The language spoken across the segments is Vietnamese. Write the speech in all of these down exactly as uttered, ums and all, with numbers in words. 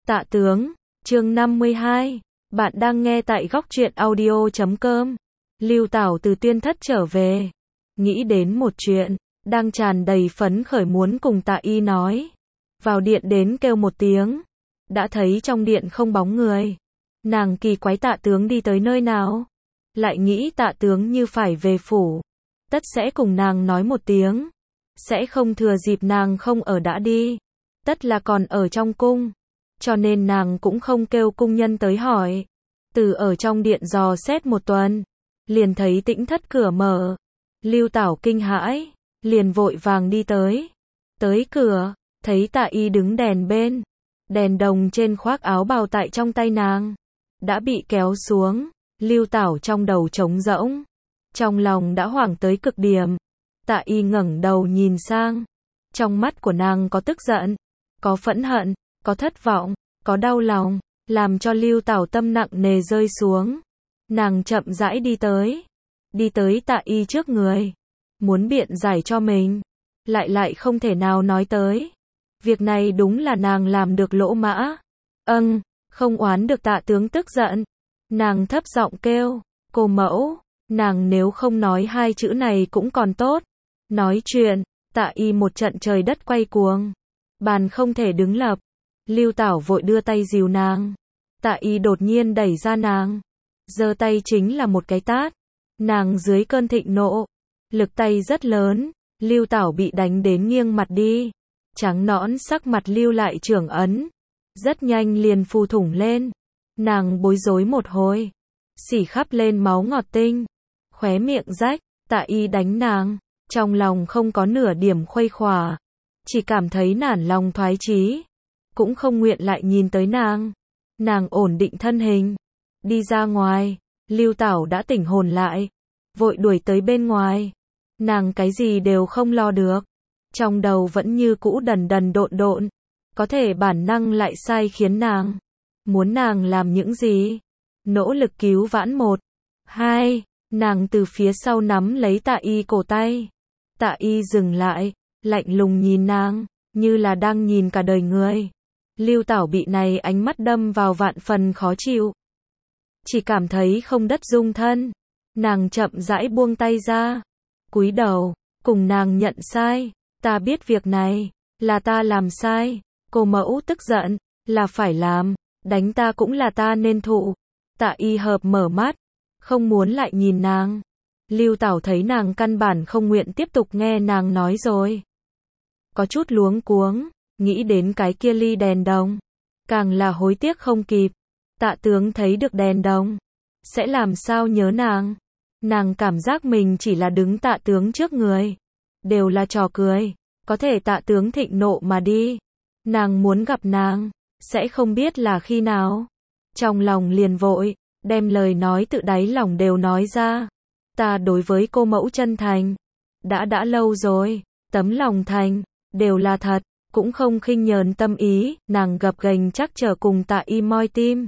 Tạ tướng, chương năm mươi hai. Bạn đang nghe tại góc truyện audio chấm com. Lưu Tảo từ Tuyên Thất trở về, nghĩ đến một chuyện, đang tràn đầy phấn khởi muốn cùng Tạ Y nói. Vào điện đến kêu một tiếng, đã thấy trong điện không bóng người. Nàng kỳ quái Tạ tướng đi tới nơi nào, lại nghĩ Tạ tướng như phải về phủ, tất sẽ cùng nàng nói một tiếng, sẽ không thừa dịp nàng không ở đã đi, tất là còn ở trong cung, cho nên nàng cũng không kêu cung nhân tới hỏi. Từ ở trong điện dò xét một tuần, liền thấy Tĩnh Thất cửa mở. Lưu Tảo kinh hãi, liền vội vàng đi tới. Tới cửa, thấy Tạ Y đứng đèn bên, đèn đồng trên khoác áo bào tại trong tay nàng đã bị kéo xuống. Lưu Tảo trong đầu trống rỗng, trong lòng đã hoảng tới cực điểm. Tạ Y ngẩng đầu nhìn sang, trong mắt của nàng có tức giận, có phẫn hận, có thất vọng, có đau lòng, làm cho Lưu Tảo tâm nặng nề rơi xuống. Nàng chậm rãi đi tới, đi tới Tạ Y trước người, muốn biện giải cho mình, lại lại không thể nào nói tới. Việc này đúng là nàng làm được lỗ mã. Âng, không oán được Tạ tướng tức giận. Nàng thấp giọng kêu, cô mẫu. Nàng nếu không nói hai chữ này cũng còn tốt. Nói chuyện, Tạ Y một trận trời đất quay cuồng, bàn không thể đứng lập. Lưu Tảo vội đưa tay dìu nàng. Tạ Y đột nhiên đẩy ra nàng, giơ tay chính là một cái tát. Nàng dưới cơn thịnh nộ, lực tay rất lớn, Lưu Tảo bị đánh đến nghiêng mặt đi, trắng nõn sắc mặt lưu lại trưởng ấn, rất nhanh liền phù thủng lên. Nàng bối rối một hồi, xỉ khắp lên máu ngọt tinh, khóe miệng rách. Tạ Y đánh nàng, trong lòng không có nửa điểm khuây khỏa, chỉ cảm thấy nản lòng thoái chí, cũng không nguyện lại nhìn tới nàng. Nàng ổn định thân hình, đi ra ngoài. Lưu Tảo đã tỉnh hồn lại, vội đuổi tới bên ngoài. Nàng cái gì đều không lo được, trong đầu vẫn như cũ đần đần độn độn, có thể bản năng lại sai khiến nàng, muốn nàng làm những gì. Nỗ lực cứu vãn một, hai, nàng từ phía sau nắm lấy Tạ Y cổ tay. Tạ Y dừng lại, lạnh lùng nhìn nàng, như là đang nhìn cả đời người. Lưu Tảo bị này ánh mắt đâm vào vạn phần khó chịu, chỉ cảm thấy không đất dung thân. Nàng chậm rãi buông tay ra, cúi đầu, cùng nàng nhận sai. Ta biết việc này là ta làm sai, cô mẫu tức giận là phải làm, đánh ta cũng là ta nên thụ. Tạ Y hợp mở mắt, không muốn lại nhìn nàng. Lưu Tảo thấy nàng căn bản không nguyện tiếp tục nghe nàng nói rồi, có chút luống cuống, nghĩ đến cái kia ly đèn đồng, càng là hối tiếc không kịp. Tạ tướng thấy được đèn đồng, sẽ làm sao nhớ nàng. Nàng cảm giác mình chỉ là đứng Tạ tướng trước người, đều là trò cười, có thể Tạ tướng thịnh nộ mà đi, nàng muốn gặp nàng, sẽ không biết là khi nào. Trong lòng liền vội, đem lời nói tự đáy lòng đều nói ra. Ta đối với cô mẫu chân thành, đã đã lâu rồi, tấm lòng thành, đều là thật, cũng không khinh nhờn tâm ý. Nàng gập ghềnh chắc trở cùng Tạ Y moi tim,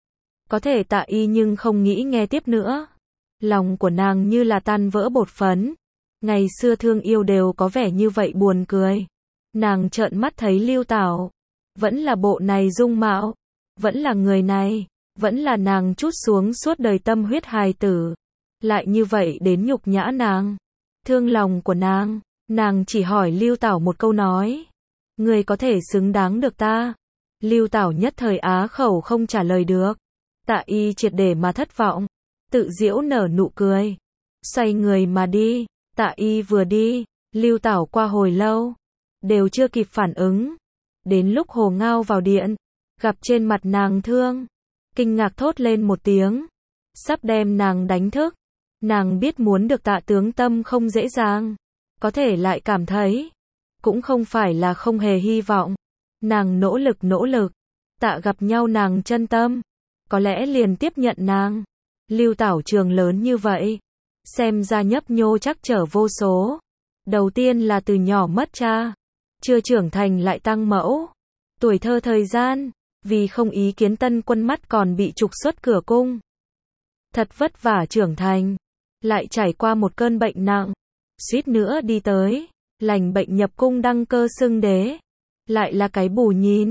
có thể Tạ Y nhưng không nghĩ nghe tiếp nữa. Lòng của nàng như là tan vỡ bột phấn, ngày xưa thương yêu đều có vẻ như vậy buồn cười. Nàng trợn mắt thấy Lưu Tảo, vẫn là bộ này dung mạo, vẫn là người này, vẫn là nàng trút xuống suốt đời tâm huyết hài tử, lại như vậy đến nhục nhã nàng, thương lòng của nàng. Nàng chỉ hỏi Lưu Tảo một câu nói, người có thể xứng đáng được ta? Lưu Tảo nhất thời á khẩu không trả lời được. Tạ Y triệt để mà thất vọng, tự giễu nở nụ cười, xoay người mà đi. Tạ Y vừa đi, Lưu Tảo qua hồi lâu, đều chưa kịp phản ứng. Đến lúc Hồ Ngao vào điện, gặp trên mặt nàng thương, kinh ngạc thốt lên một tiếng, sắp đem nàng đánh thức. Nàng biết muốn được Tạ tướng tâm không dễ dàng, có thể lại cảm thấy, cũng không phải là không hề hy vọng. Nàng nỗ lực nỗ lực, Tạ gặp nhau nàng chân tâm, có lẽ liền tiếp nhận nàng. Lưu Tảo trường lớn như vậy, xem ra nhấp nhô chắc trở vô số. Đầu tiên là từ nhỏ mất cha, chưa trưởng thành lại tăng mẫu. Tuổi thơ thời gian, vì không ý kiến tân quân mắt còn bị trục xuất cửa cung. Thật vất vả trưởng thành, lại trải qua một cơn bệnh nặng, suýt nữa đi tới lành bệnh nhập cung đăng cơ xưng đế. Lại là cái bù nhìn,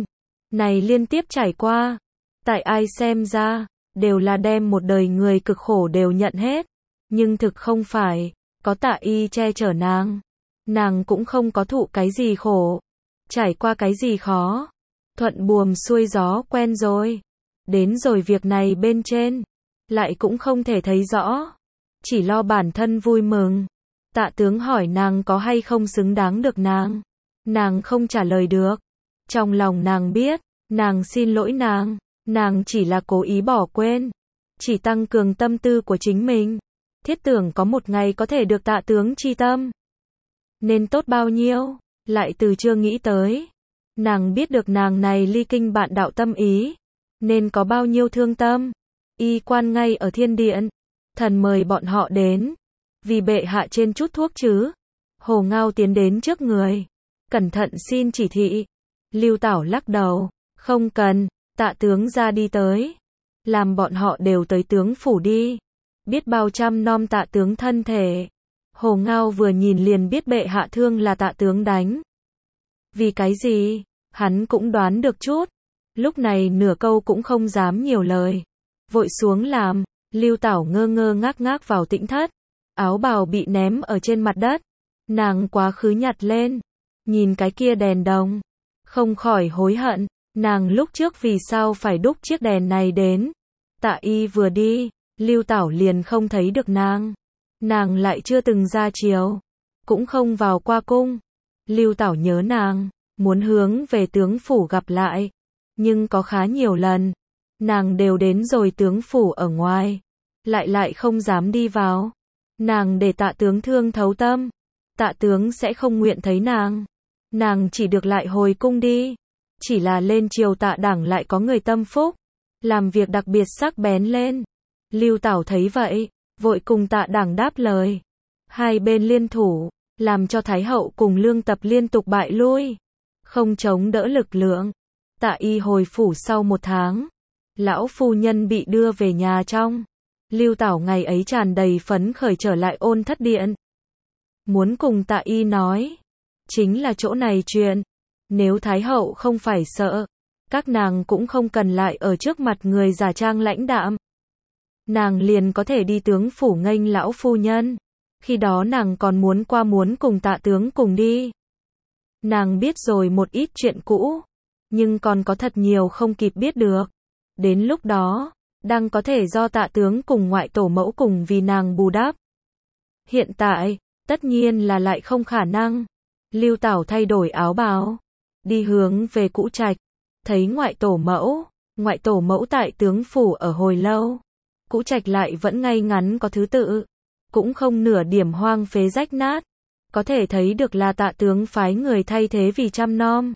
này liên tiếp trải qua. Tại ai xem ra, đều là đem một đời người cực khổ đều nhận hết. Nhưng thực không phải, có Tạ Y che chở nàng. Nàng cũng không có thụ cái gì khổ, trải qua cái gì khó. Thuận buồm xuôi gió quen rồi. Đến rồi việc này bên trên, lại cũng không thể thấy rõ. Chỉ lo bản thân vui mừng. Tạ tướng hỏi nàng có hay không xứng đáng được nàng. Nàng không trả lời được. Trong lòng nàng biết, nàng xin lỗi nàng. Nàng chỉ là cố ý bỏ quên. Chỉ tăng cường tâm tư của chính mình. Thiết tưởng có một ngày có thể được tạ tướng chi tâm. Nên tốt bao nhiêu, lại từ chưa nghĩ tới. Nàng biết được nàng này ly kinh bạn đạo tâm ý. Nên có bao nhiêu thương tâm. Y quan ngay ở thiên điện. Thần mời bọn họ đến. Vì bệ hạ trên chút thuốc chứ. Hồ Ngao tiến đến trước người. Cẩn thận xin chỉ thị. Lưu Tảo lắc đầu. Không cần, tạ tướng ra đi tới. Làm bọn họ đều tới tướng phủ đi. Biết bao trăm nom tạ tướng thân thể. Hồ Ngao vừa nhìn liền biết bệ hạ thương là tạ tướng đánh. Vì cái gì? Hắn cũng đoán được chút. Lúc này nửa câu cũng không dám nhiều lời. Vội xuống làm. Lưu Tảo ngơ ngơ ngác ngác vào tĩnh thất. Áo bào bị ném ở trên mặt đất. Nàng quá khứ nhặt lên. Nhìn cái kia đèn đồng. Không khỏi hối hận. Nàng lúc trước vì sao phải đúc chiếc đèn này đến. Tạ Y vừa đi. Lưu Tảo liền không thấy được nàng. Nàng lại chưa từng ra chiều. Cũng không vào qua cung. Lưu Tảo nhớ nàng. Muốn hướng về tướng phủ gặp lại. Nhưng có khá nhiều lần. Nàng đều đến rồi tướng phủ ở ngoài. Lại lại không dám đi vào. Nàng để tạ tướng thương thấu tâm. Tạ tướng sẽ không nguyện thấy nàng. Nàng chỉ được lại hồi cung đi. Chỉ là lên triều Tạ Đẳng lại có người tâm phúc. Làm việc đặc biệt sắc bén lên. Lưu Tảo thấy vậy. Vội cùng Tạ Đẳng đáp lời. Hai bên liên thủ. Làm cho Thái hậu cùng Lương Tập liên tục bại lui. Không chống đỡ lực lượng. Tạ Y hồi phủ sau một tháng. Lão phu nhân bị đưa về nhà trong. Lưu Tảo ngày ấy tràn đầy phấn khởi trở lại Ôn Thất Điện. Muốn cùng Tạ Y nói. Chính là chỗ này chuyện. Nếu Thái hậu không phải sợ. Các nàng cũng không cần lại ở trước mặt người giả trang lãnh đạm. Nàng liền có thể đi tướng phủ nghênh lão phu nhân. Khi đó nàng còn muốn qua muốn cùng Tạ tướng cùng đi. Nàng biết rồi một ít chuyện cũ. Nhưng còn có thật nhiều không kịp biết được. Đến lúc đó, đang có thể do Tạ tướng cùng ngoại tổ mẫu cùng vì nàng bù đắp. Hiện tại, tất nhiên là lại không khả năng. Lưu Tảo thay đổi áo bào. Đi hướng về cũ trạch. Thấy ngoại tổ mẫu. Ngoại tổ mẫu tại tướng phủ ở hồi lâu. Cũ trạch lại vẫn ngay ngắn có thứ tự. Cũng không nửa điểm hoang phế rách nát. Có thể thấy được là Tạ tướng phái người thay thế vì chăm nom.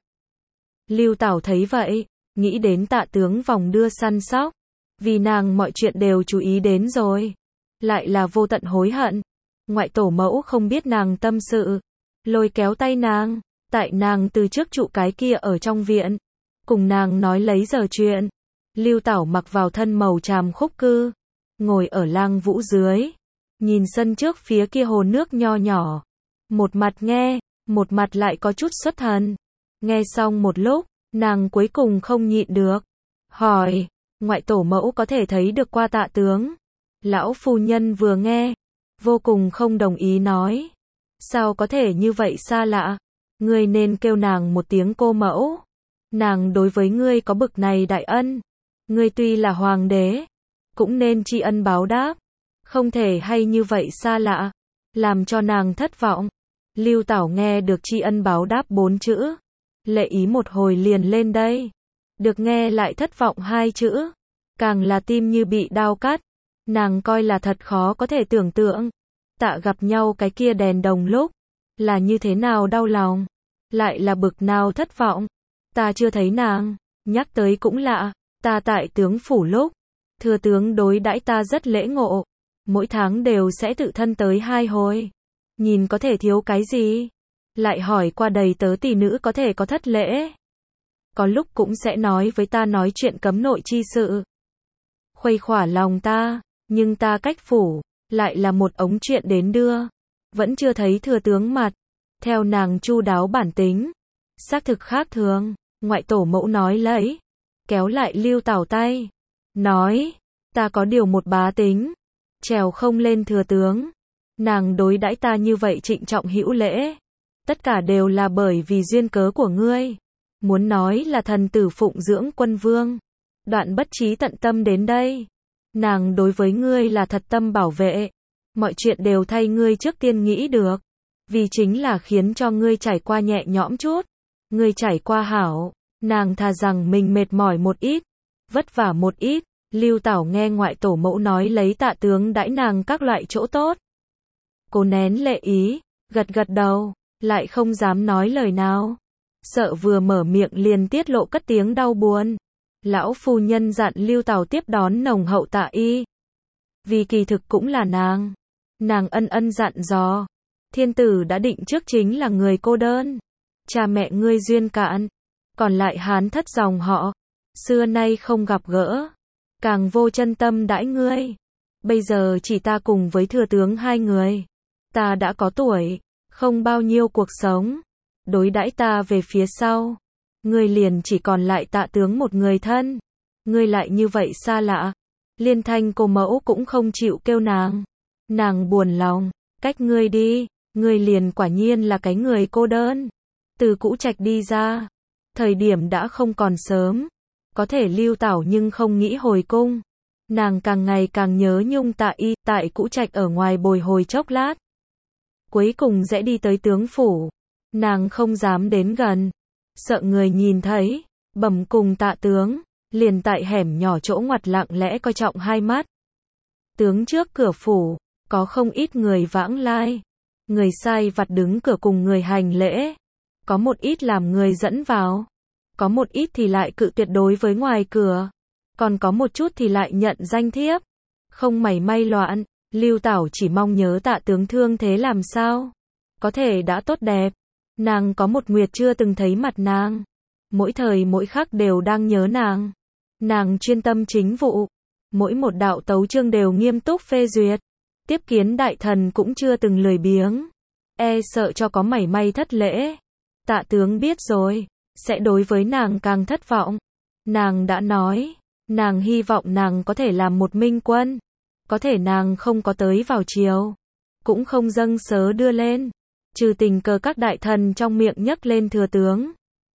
Lưu Tảo thấy vậy. Nghĩ đến Tạ tướng vòng đưa săn sóc. Vì nàng mọi chuyện đều chú ý đến rồi. Lại là vô tận hối hận. Ngoại tổ mẫu không biết nàng tâm sự. Lôi kéo tay nàng. Tại nàng từ trước trụ cái kia ở trong viện. Cùng nàng nói lấy giờ chuyện. Lưu Tảo mặc vào thân màu tràm khúc cư. Ngồi ở lang vũ dưới. Nhìn sân trước phía kia hồ nước nho nhỏ. Một mặt nghe. Một mặt lại có chút xuất thần. Nghe xong một lúc. Nàng cuối cùng không nhịn được. Hỏi. Ngoại tổ mẫu có thể thấy được qua Tạ tướng. Lão phu nhân vừa nghe. Vô cùng không đồng ý nói. Sao có thể như vậy xa lạ. Ngươi nên kêu nàng một tiếng cô mẫu. Nàng đối với ngươi có bực này đại ân. Ngươi tuy là hoàng đế. Cũng nên tri ân báo đáp. Không thể hay như vậy xa lạ. Làm cho nàng thất vọng. Lưu Tảo nghe được tri ân báo đáp bốn chữ. Lệ ý một hồi liền lên đây. Được nghe lại thất vọng hai chữ. Càng là tim như bị đao cắt. Nàng coi là thật khó có thể tưởng tượng. Tạ gặp nhau cái kia đèn đồng lúc. Là như thế nào đau lòng. Lại là bực nào thất vọng. Ta chưa thấy nàng. Nhắc tới cũng lạ. Ta tại tướng phủ lúc. Thừa tướng đối đãi ta rất lễ ngộ. Mỗi tháng đều sẽ tự thân tới hai hồi. Nhìn có thể thiếu cái gì. Lại hỏi qua đầy tớ tỷ nữ có thể có thất lễ. Có lúc cũng sẽ nói với ta nói chuyện cấm nội chi sự. Khuây khỏa lòng ta. Nhưng ta cách phủ. Lại là một ống chuyện đến đưa. Vẫn chưa thấy thừa tướng mặt. Theo nàng chu đáo bản tính. Xác thực khác thường. Ngoại tổ mẫu nói lấy, kéo lại Lưu Tảo tay, nói, ta có điều một bá tính, trèo không lên thừa tướng. Nàng đối đãi ta như vậy trịnh trọng hữu lễ, tất cả đều là bởi vì duyên cớ của ngươi. Muốn nói là thần tử phụng dưỡng quân vương, đoạn bất trí tận tâm đến đây. Nàng đối với ngươi là thật tâm bảo vệ, mọi chuyện đều thay ngươi trước tiên nghĩ được, vì chính là khiến cho ngươi trải qua nhẹ nhõm chút. Ngươi trải qua hảo, nàng thà rằng mình mệt mỏi một ít, vất vả một ít. Lưu Tảo nghe ngoại tổ mẫu nói lấy Tạ tướng đãi nàng các loại chỗ tốt, cố nén lệ ý, gật gật đầu, lại không dám nói lời nào, sợ vừa mở miệng liền tiết lộ cất tiếng đau buồn. Lão phu nhân dặn Lưu Tảo tiếp đón nồng hậu tạ y, vì kỳ thực cũng là nàng. Nàng ân ân dặn dò, thiên tử đã định trước chính là người cô đơn, cha mẹ ngươi duyên cạn, còn lại hán thất dòng họ, xưa nay không gặp gỡ, càng vô chân tâm đãi ngươi. Bây giờ chỉ ta cùng với thừa tướng hai người, ta đã có tuổi, không bao nhiêu cuộc sống, đối đãi ta về phía sau, ngươi liền chỉ còn lại Tạ tướng một người thân. Ngươi lại như vậy xa lạ, liên thanh cô mẫu cũng không chịu kêu nàng. Nàng buồn lòng, cách ngươi đi, ngươi liền quả nhiên là cái người cô đơn. Từ cũ trạch đi ra, thời điểm đã không còn sớm, có thể Lưu Tảo nhưng không nghĩ hồi cung. Nàng càng ngày càng nhớ nhung Tạ y, tại cũ trạch ở ngoài bồi hồi chốc lát. Cuối cùng sẽ đi tới tướng phủ, nàng không dám đến gần, sợ người nhìn thấy, bẩm cùng Tạ tướng, liền tại hẻm nhỏ chỗ ngoặt lặng lẽ coi trọng hai mắt. Tướng trước cửa phủ, có không ít người vãng lai, người sai vặt đứng cửa cùng người hành lễ, có một ít làm người dẫn vào, có một ít thì lại cự tuyệt đối với ngoài cửa, còn có một chút thì lại nhận danh thiếp, không mảy may loạn. Lưu Tảo chỉ mong nhớ Tạ tướng thương thế làm sao, có thể đã tốt đẹp. Nàng có một nguyệt chưa từng thấy mặt nàng, mỗi thời mỗi khắc đều đang nhớ nàng. Nàng chuyên tâm chính vụ, mỗi một đạo tấu chương đều nghiêm túc phê duyệt, tiếp kiến đại thần cũng chưa từng lười biếng, e sợ cho có mảy may thất lễ. Tạ tướng biết rồi, sẽ đối với nàng càng thất vọng. Nàng đã nói, nàng hy vọng nàng có thể làm một minh quân, có thể nàng không có tới vào chiều, cũng không dâng sớ đưa lên, trừ tình cờ các đại thần trong miệng nhấc lên thừa tướng,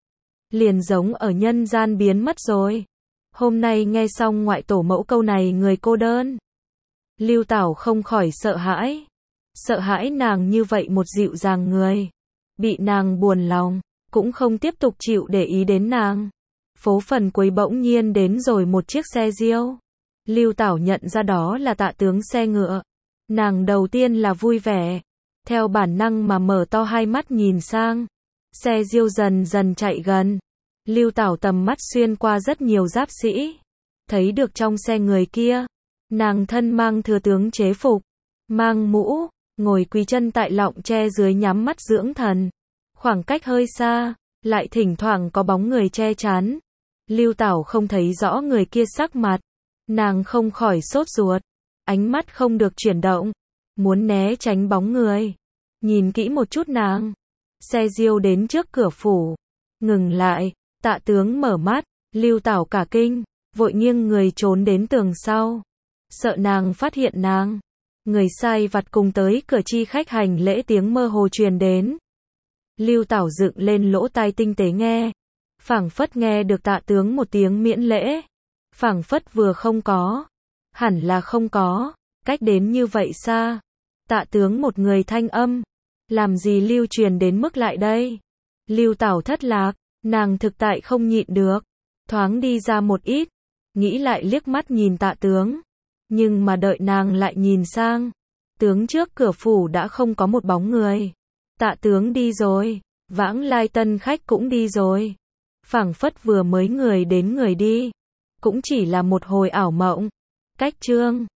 liền giống ở nhân gian biến mất rồi. Hôm nay nghe xong ngoại tổ mẫu câu này người cô đơn, Lưu Tảo không khỏi sợ hãi, sợ hãi nàng như vậy một dịu dàng người, bị nàng buồn lòng, cũng không tiếp tục chịu để ý đến nàng. Phố phần cuối bỗng nhiên đến rồi một chiếc xe diêu, Lưu Tảo nhận ra đó là Tạ tướng xe ngựa, nàng đầu tiên là vui vẻ, theo bản năng mà mở to hai mắt nhìn sang, xe diêu dần dần chạy gần. Lưu Tảo tầm mắt xuyên qua rất nhiều giáp sĩ, thấy được trong xe người kia, nàng thân mang thừa tướng chế phục, mang mũ, ngồi quỳ chân tại lọng tre dưới nhắm mắt dưỡng thần. Khoảng cách hơi xa, lại thỉnh thoảng có bóng người che chắn. Lưu Tảo không thấy rõ người kia sắc mặt, nàng không khỏi sốt ruột, ánh mắt không được chuyển động, muốn né tránh bóng người, nhìn kỹ một chút nàng. Xe diêu đến trước cửa phủ, ngừng lại. Tạ tướng mở mắt, Lưu Tảo cả kinh, vội nghiêng người trốn đến tường sau, sợ nàng phát hiện nàng. Người sai vặt cùng tới cửa chi khách hành lễ tiếng mơ hồ truyền đến. Lưu Tảo dựng lên lỗ tai tinh tế nghe, phảng phất nghe được Tạ tướng một tiếng miễn lễ, phảng phất vừa không có, hẳn là không có, cách đến như vậy xa. Tạ tướng một người thanh âm, làm gì lưu truyền đến mức lại đây? Lưu Tảo thất lạc. Nàng thực tại không nhịn được, thoáng đi ra một ít, nghĩ lại liếc mắt nhìn Tạ tướng, nhưng mà đợi nàng lại nhìn sang, tướng trước cửa phủ đã không có một bóng người. Tạ tướng đi rồi, vãng lai tân khách cũng đi rồi, phảng phất vừa mới người đến người đi, cũng chỉ là một hồi ảo mộng. Cách chương